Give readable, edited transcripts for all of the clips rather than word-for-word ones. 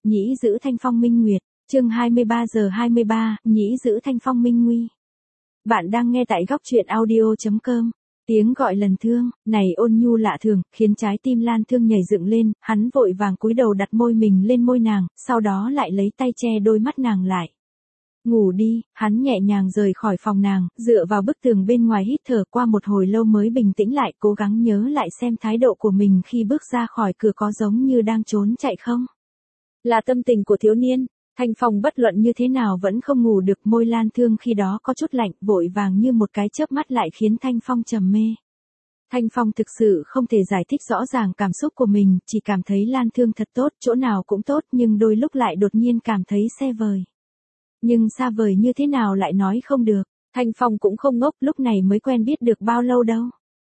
Nhĩ giữ thanh phong minh nguyệt, chương 23:23, nhĩ giữ thanh phong minh nguy. Bạn đang nghe tại góc truyện audio.com. Tiếng gọi lần thương, này ôn nhu lạ thường, khiến trái tim Lan Thương nhảy dựng lên, hắn vội vàng cúi đầu đặt môi mình lên môi nàng, sau đó lại lấy tay che đôi mắt nàng lại. Ngủ đi, hắn nhẹ nhàng rời khỏi phòng nàng, dựa vào bức tường bên ngoài hít thở qua một hồi lâu mới bình tĩnh lại, cố gắng nhớ lại xem thái độ của mình khi bước ra khỏi cửa có giống như đang trốn chạy không. Là tâm tình của thiếu niên. Thanh Phong bất luận như thế nào vẫn không ngủ được, môi Lan Thương khi đó có chút lạnh, vội vàng như một cái chớp mắt lại khiến Thanh Phong trầm mê. Thanh Phong thực sự không thể giải thích rõ ràng cảm xúc của mình, chỉ cảm thấy Lan Thương thật tốt, chỗ nào cũng tốt, nhưng đôi lúc lại đột nhiên cảm thấy xe vời. Nhưng xa vời như thế nào lại nói không được, Thanh Phong cũng không ngốc, lúc này mới quen biết được bao lâu đâu.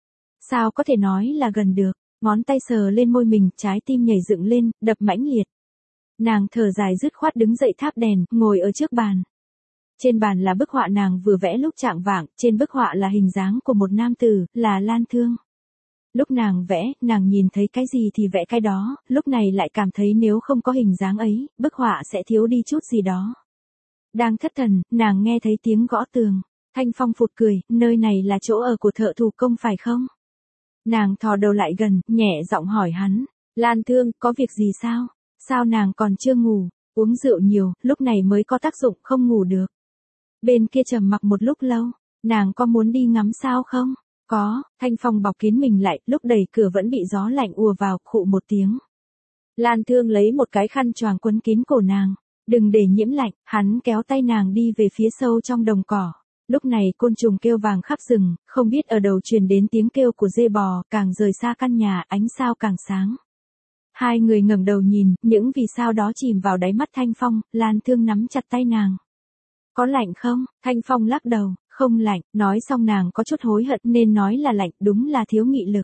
Sao có thể nói là gần được, ngón tay sờ lên môi mình, trái tim nhảy dựng lên, đập mãnh liệt. Nàng thở dài dứt khoát đứng dậy thắp đèn, ngồi ở trước bàn. Trên bàn là bức họa nàng vừa vẽ lúc chạng vạng, trên bức họa là hình dáng của một nam tử, là Lan Thương. Lúc nàng vẽ, nàng nhìn thấy cái gì thì vẽ cái đó, lúc này lại cảm thấy nếu không có hình dáng ấy, bức họa sẽ thiếu đi chút gì đó. Đang thất thần, nàng nghe thấy tiếng gõ tường. Thanh Phong phụt cười, nơi này là chỗ ở của thợ thủ công phải không? Nàng thò đầu lại gần, nhẹ giọng hỏi hắn. Lan Thương, có việc gì sao? Sao nàng còn chưa ngủ? Uống rượu nhiều, lúc này mới có tác dụng, không ngủ được. Bên kia trầm mặc một lúc lâu. Nàng có muốn đi ngắm sao không? Có. Thanh Phong bọc kín mình lại, lúc đẩy cửa vẫn bị gió lạnh ùa vào, khụ một tiếng. Lan Thương lấy một cái khăn choàng quấn kín cổ nàng. Đừng để nhiễm lạnh, hắn kéo tay nàng đi về phía sâu trong đồng cỏ. Lúc này côn trùng kêu vàng khắp rừng, không biết ở đầu truyền đến tiếng kêu của dê bò, càng rời xa căn nhà, ánh sao càng sáng. Hai người ngẩng đầu nhìn, những vì sao đó chìm vào đáy mắt Thanh Phong, Lan Thương nắm chặt tay nàng. Có lạnh không? Thanh Phong lắc đầu, không lạnh, nói xong nàng có chút hối hận nên nói là lạnh, đúng là thiếu nghị lực.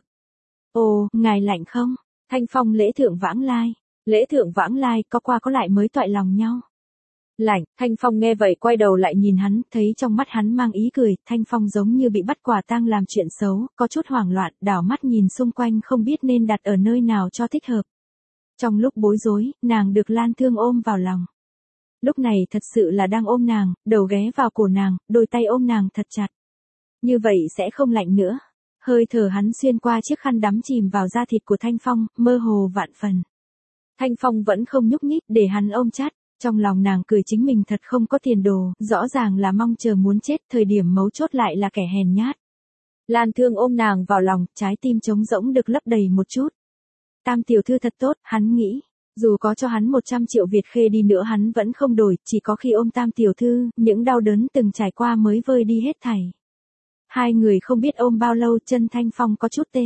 Ồ, ngài lạnh không? Thanh Phong lễ thượng vãng lai. Lễ thượng vãng lai, có qua có lại mới toại lòng nhau. Lạnh, Thanh Phong nghe vậy quay đầu lại nhìn hắn, thấy trong mắt hắn mang ý cười, Thanh Phong giống như bị bắt quả tang làm chuyện xấu, có chút hoảng loạn, đảo mắt nhìn xung quanh không biết nên đặt ở nơi nào cho thích hợp. Trong lúc bối rối, nàng được Lan Thương ôm vào lòng. Lúc này thật sự là đang ôm nàng, đầu ghé vào cổ nàng, đôi tay ôm nàng thật chặt. Như vậy sẽ không lạnh nữa. Hơi thở hắn xuyên qua chiếc khăn đắm chìm vào da thịt của Thanh Phong, mơ hồ vạn phần. Thanh Phong vẫn không nhúc nhích để hắn ôm chặt. Trong lòng nàng cười chính mình thật không có tiền đồ, rõ ràng là mong chờ muốn chết, thời điểm mấu chốt lại là kẻ hèn nhát. Lan Thương ôm nàng vào lòng, trái tim trống rỗng được lấp đầy một chút. Tam tiểu thư thật tốt, hắn nghĩ. Dù có cho hắn 100 triệu Việt khê đi nữa hắn vẫn không đổi, chỉ có khi ôm Tam tiểu thư, những đau đớn từng trải qua mới vơi đi hết thảy. Hai người không biết ôm bao lâu, chân Thanh Phong có chút tê.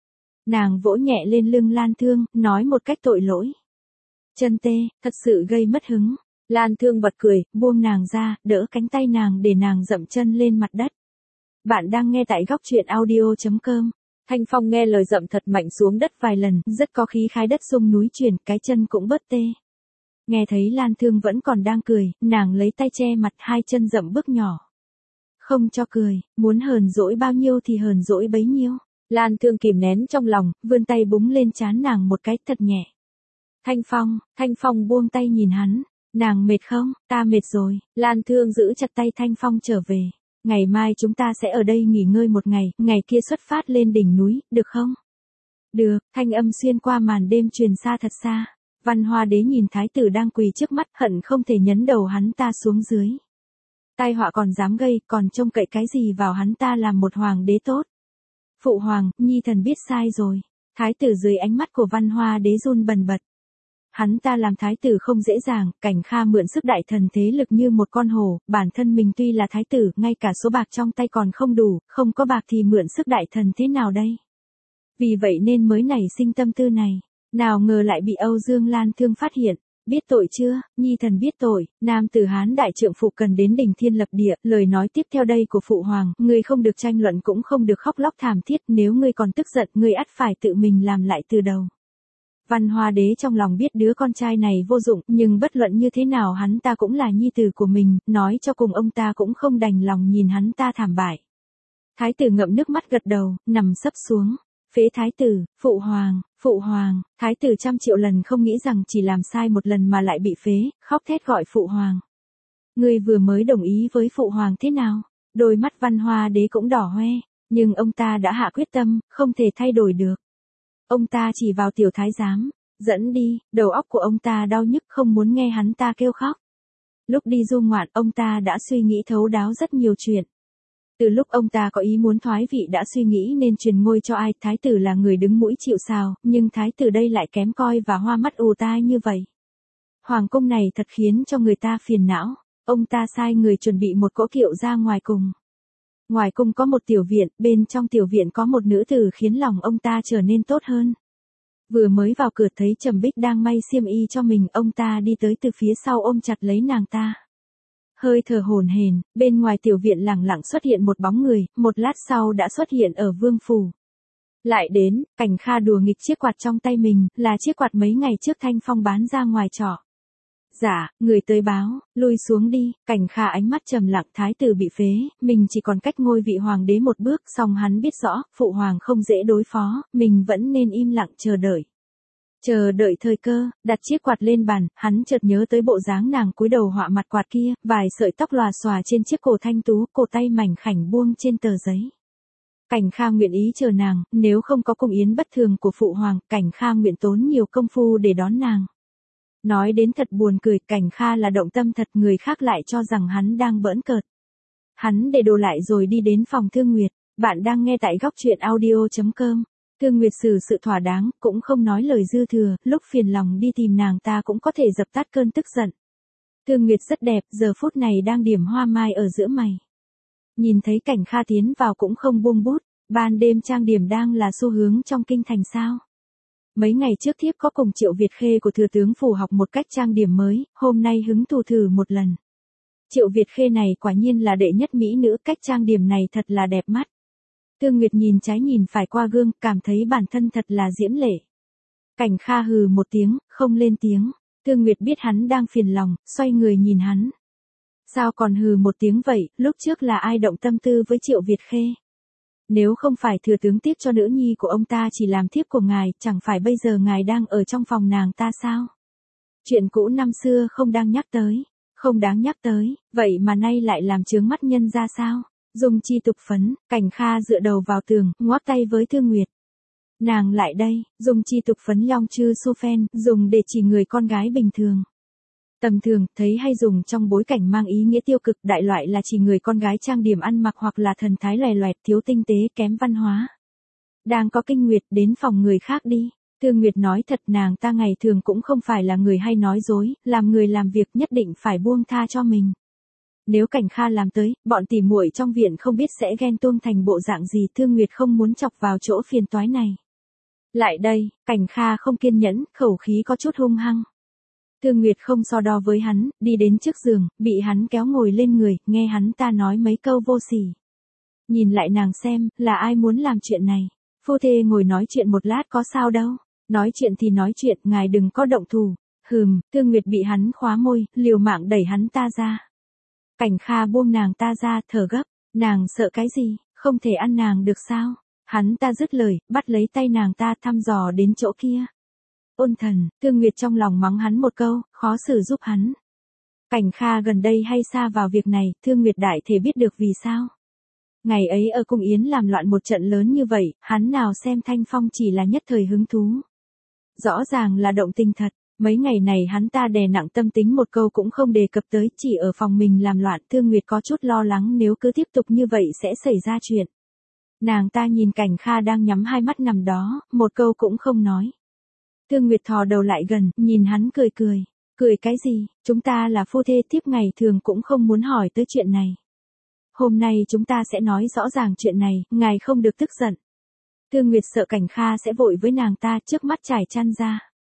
Nàng vỗ nhẹ lên lưng Lan Thương, nói một cách tội lỗi. Chân tê, thật sự gây mất hứng. Lan Thương bật cười, buông nàng ra, đỡ cánh tay nàng để nàng dậm chân lên mặt đất. Bạn đang nghe tại góc truyện audio.com. Thanh Phong nghe lời dậm thật mạnh xuống đất vài lần, rất có khí khái đất rung núi chuyển, cái chân cũng bớt tê. Nghe thấy Lan Thương vẫn còn đang cười, nàng lấy tay che mặt, hai chân dậm bước nhỏ. Không cho cười, muốn hờn dỗi bao nhiêu thì hờn dỗi bấy nhiêu. Lan Thương kìm nén trong lòng, vươn tay búng lên trán nàng một cái thật nhẹ. Thanh Phong buông tay nhìn hắn. Nàng mệt không? Ta mệt rồi. Lan Thương giữ chặt tay Thanh Phong trở về. Ngày mai chúng ta sẽ ở đây nghỉ ngơi một ngày, ngày kia xuất phát lên đỉnh núi, được không? Được, thanh âm xuyên qua màn đêm truyền xa thật xa. Văn Hoa Đế nhìn thái tử đang quỳ trước mắt, hận không thể nhấn đầu hắn ta xuống dưới. Tai họa còn dám gây, còn trông cậy cái gì vào hắn ta làm một hoàng đế tốt. Phụ hoàng, nhi thần biết sai rồi. Thái tử dưới ánh mắt của Văn Hoa Đế run bần bật. Hắn ta làm thái tử không dễ dàng, Cảnh Kha mượn sức đại thần thế lực như một con hổ, bản thân mình tuy là thái tử, ngay cả số bạc trong tay còn không đủ, không có bạc thì mượn sức đại thần thế nào đây? Vì vậy nên mới nảy sinh tâm tư này, nào ngờ lại bị Âu Dương Lan Thương phát hiện. Biết tội chưa? Nhi thần biết tội. Nam tử Hán đại trượng phu cần đến đỉnh thiên lập địa, lời nói tiếp theo đây của phụ hoàng, ngươi không được tranh luận cũng không được khóc lóc thảm thiết, nếu ngươi còn tức giận, ngươi ắt phải tự mình làm lại từ đầu. Văn Hoa Đế trong lòng biết đứa con trai này vô dụng, nhưng bất luận như thế nào hắn ta cũng là nhi tử của mình, nói cho cùng ông ta cũng không đành lòng nhìn hắn ta thảm bại. Thái tử ngậm nước mắt gật đầu, nằm sấp xuống. Phế thái tử, phụ hoàng, thái tử trăm triệu lần không nghĩ rằng chỉ làm sai một lần mà lại bị phế, khóc thét gọi phụ hoàng. Ngươi vừa mới đồng ý với phụ hoàng thế nào? Đôi mắt Văn Hoa Đế cũng đỏ hoe, nhưng ông ta đã hạ quyết tâm, không thể thay đổi được. Ông ta chỉ vào tiểu thái giám, dẫn đi, đầu óc của ông ta đau nhức không muốn nghe hắn ta kêu khóc. Lúc đi du ngoạn ông ta đã suy nghĩ thấu đáo rất nhiều chuyện. Từ lúc ông ta có ý muốn thoái vị đã suy nghĩ nên truyền ngôi cho ai, thái tử là người đứng mũi chịu sào, nhưng thái tử đây lại kém coi và hoa mắt ù tai như vậy. Hoàng cung này thật khiến cho người ta phiền não, ông ta sai người chuẩn bị một cỗ kiệu ra ngoài cùng. Ngoài cung có một tiểu viện, bên trong tiểu viện có một nữ tử khiến lòng ông ta trở nên tốt hơn. Vừa mới vào cửa thấy Trầm Bích đang may xiêm y cho mình, ông ta đi tới từ phía sau ôm chặt lấy nàng ta. Hơi thở hổn hển, bên ngoài tiểu viện lẳng lặng xuất hiện một bóng người, một lát sau đã xuất hiện ở vương phủ. Lại đến, Cảnh Kha đùa nghịch chiếc quạt trong tay mình, là chiếc quạt mấy ngày trước Thanh Phong bán ra ngoài trọ. Dạ, người tới báo, lui xuống đi, Cảnh Kha ánh mắt trầm lặng, thái tử bị phế, mình chỉ còn cách ngôi vị hoàng đế một bước, song hắn biết rõ, phụ hoàng không dễ đối phó, mình vẫn nên im lặng chờ đợi. Chờ đợi thời cơ, đặt chiếc quạt lên bàn, hắn chợt nhớ tới bộ dáng nàng cúi đầu họa mặt quạt kia, vài sợi tóc lòa xòa trên chiếc cổ thanh tú, cổ tay mảnh khảnh buông trên tờ giấy. Cảnh Kha nguyện ý chờ nàng, nếu không có cung yến bất thường của phụ hoàng, Cảnh Kha nguyện tốn nhiều công phu để đón nàng. Nói đến thật buồn cười, Cảnh Kha là động tâm thật, người khác lại cho rằng hắn đang bỡn cợt. Hắn để đồ lại rồi đi đến phòng Thương Nguyệt, bạn đang nghe tại góc truyện audio.com. Thương Nguyệt xử sự thỏa đáng, cũng không nói lời dư thừa, lúc phiền lòng đi tìm nàng ta cũng có thể dập tắt cơn tức giận. Thương Nguyệt rất đẹp, giờ phút này đang điểm hoa mai ở giữa mày. Nhìn thấy Cảnh Kha tiến vào cũng không buông bút, ban đêm trang điểm đang là xu hướng trong kinh thành sao. Mấy ngày trước thiếp có cùng Triệu Việt Khê của thừa tướng phủ học một cách trang điểm mới, hôm nay hứng thú thử một lần. Triệu Việt Khê này quả nhiên là đệ nhất mỹ nữ, cách trang điểm này thật là đẹp mắt. Thương Nguyệt nhìn trái nhìn phải qua gương, cảm thấy bản thân thật là diễm lệ. Cảnh Kha hừ một tiếng, không lên tiếng. Thương Nguyệt biết hắn đang phiền lòng, xoay người nhìn hắn. Sao còn hừ một tiếng vậy, lúc trước là ai động tâm tư với Triệu Việt Khê? Nếu không phải thừa tướng tiếp cho nữ nhi của ông ta chỉ làm thiếp của ngài, chẳng phải bây giờ ngài đang ở trong phòng nàng ta sao? Chuyện cũ năm xưa không đang nhắc tới, không đáng nhắc tới, vậy mà nay lại làm chướng mắt nhân ra sao? Dùng chi tục phấn, Cảnh Kha dựa đầu vào tường, ngoắc tay với Thương Nguyệt. Nàng lại đây, dùng chi tục phấn long chư su phen, dùng để chỉ người con gái bình thường. Tầm thường, thấy hay dùng trong bối cảnh mang ý nghĩa tiêu cực, đại loại là chỉ người con gái trang điểm ăn mặc hoặc là thần thái lòe loẹt, thiếu tinh tế, kém văn hóa. Đang có kinh nguyệt, đến phòng người khác đi. Thương Nguyệt nói thật, nàng ta ngày thường cũng không phải là người hay nói dối, làm người làm việc nhất định phải buông tha cho mình. Nếu Cảnh Kha làm tới, bọn tỉ muội trong viện không biết sẽ ghen tuông thành bộ dạng gì, Thương Nguyệt không muốn chọc vào chỗ phiền toái này. Lại đây, Cảnh Kha không kiên nhẫn, khẩu khí có chút hung hăng. Thương Nguyệt không so đo với hắn, đi đến trước giường, bị hắn kéo ngồi lên người, nghe hắn ta nói mấy câu vô sỉ. Nhìn lại nàng xem, là ai muốn làm chuyện này. Phu thê ngồi nói chuyện một lát có sao đâu. Nói chuyện thì nói chuyện, ngài đừng có động thủ. Thương Nguyệt bị hắn khóa môi, liều mạng đẩy hắn ta ra. Cảnh Kha buông nàng ta ra, thở gấp. Nàng sợ cái gì, không thể ăn nàng được sao? Hắn ta dứt lời, bắt lấy tay nàng ta thăm dò đến chỗ kia. Ôn thần, Thương Nguyệt trong lòng mắng hắn một câu, khó xử giúp hắn. Cảnh Kha gần đây hay xa vào việc này, Thương Nguyệt đại thể biết được vì sao. Ngày ấy ở cung yến làm loạn một trận lớn như vậy, hắn nào xem Thanh Phong chỉ là nhất thời hứng thú. Rõ ràng là động tình thật, mấy ngày này hắn ta đè nặng tâm tính một câu cũng không đề cập tới, chỉ ở phòng mình làm loạn. Thương Nguyệt có chút lo lắng nếu cứ tiếp tục như vậy sẽ xảy ra chuyện. Nàng ta nhìn Cảnh Kha đang nhắm hai mắt nằm đó, một câu cũng không nói. Thương Nguyệt thò đầu lại gần, nhìn hắn cười cười. Cười cái gì, chúng ta là phu thê, tiếp ngày thường cũng không muốn hỏi tới chuyện này. Hôm nay chúng ta sẽ nói rõ ràng chuyện này, ngài không được tức giận. Thương Nguyệt sợ Cảnh Kha sẽ vội với nàng ta, trước mắt trải chăn ra.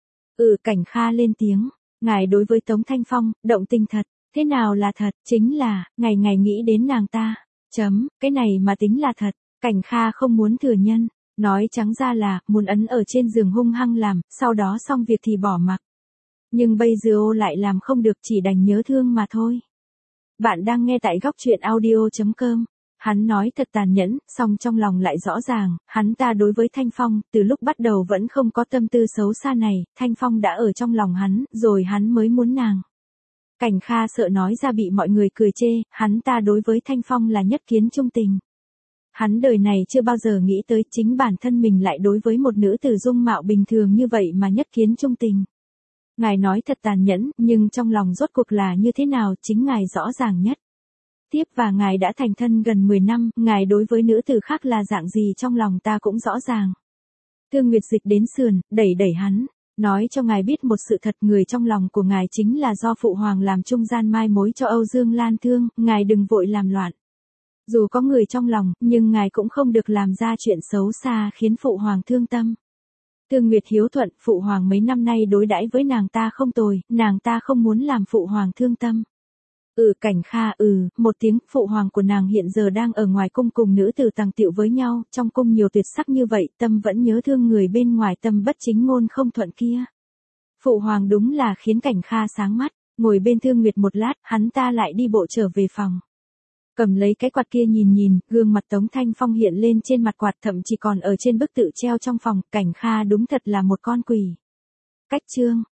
Cảnh Kha lên tiếng, ngài đối với Tống Thanh Phong, động tình thật, thế nào là thật, chính là, ngày ngày nghĩ đến nàng ta. Cái này mà tính là thật, Cảnh Kha không muốn thừa nhân. Nói trắng ra là, muốn ấn ở trên giường hung hăng làm, sau đó xong việc thì bỏ mặc. Nhưng bây giờ lại làm không được, chỉ đành nhớ thương mà thôi. Bạn đang nghe tại góc truyện audio.com. Hắn nói thật tàn nhẫn, song trong lòng lại rõ ràng, hắn ta đối với Thanh Phong, từ lúc bắt đầu vẫn không có tâm tư xấu xa này, Thanh Phong đã ở trong lòng hắn, rồi hắn mới muốn nàng. Cảnh Kha sợ nói ra bị mọi người cười chê, hắn ta đối với Thanh Phong là nhất kiến trung tình. Hắn đời này chưa bao giờ nghĩ tới chính bản thân mình lại đối với một nữ tử dung mạo bình thường như vậy mà nhất kiến trung tình. Ngài nói thật tàn nhẫn, nhưng trong lòng rốt cuộc là như thế nào chính ngài rõ ràng nhất. Tiếp và ngài đã thành thân gần 10 năm, ngài đối với nữ tử khác là dạng gì trong lòng ta cũng rõ ràng. Thương Nguyệt dịch đến sườn, đẩy hắn. Nói cho ngài biết một sự thật, người trong lòng của ngài chính là do Phụ Hoàng làm trung gian mai mối cho Âu Dương Lan Thương, ngài đừng vội làm loạn. Dù có người trong lòng, nhưng ngài cũng không được làm ra chuyện xấu xa khiến Phụ Hoàng thương tâm. Thương Nguyệt hiếu thuận, Phụ Hoàng mấy năm nay đối đãi với nàng ta không tồi, nàng ta không muốn làm Phụ Hoàng thương tâm. Cảnh Kha một tiếng, Phụ Hoàng của nàng hiện giờ đang ở ngoài cung cùng nữ tử tàng tiệu với nhau, trong cung nhiều tuyệt sắc như vậy, tâm vẫn nhớ thương người bên ngoài, tâm bất chính ngôn không thuận kia. Phụ Hoàng đúng là khiến Cảnh Kha sáng mắt, ngồi bên Thương Nguyệt một lát, hắn ta lại đi bộ trở về phòng. Cầm lấy cái quạt kia nhìn, gương mặt Tống Thanh Phong hiện lên trên mặt quạt, thậm chí còn ở trên bức tự treo trong phòng, Cảnh Kha đúng thật là một con quỷ. Cách chương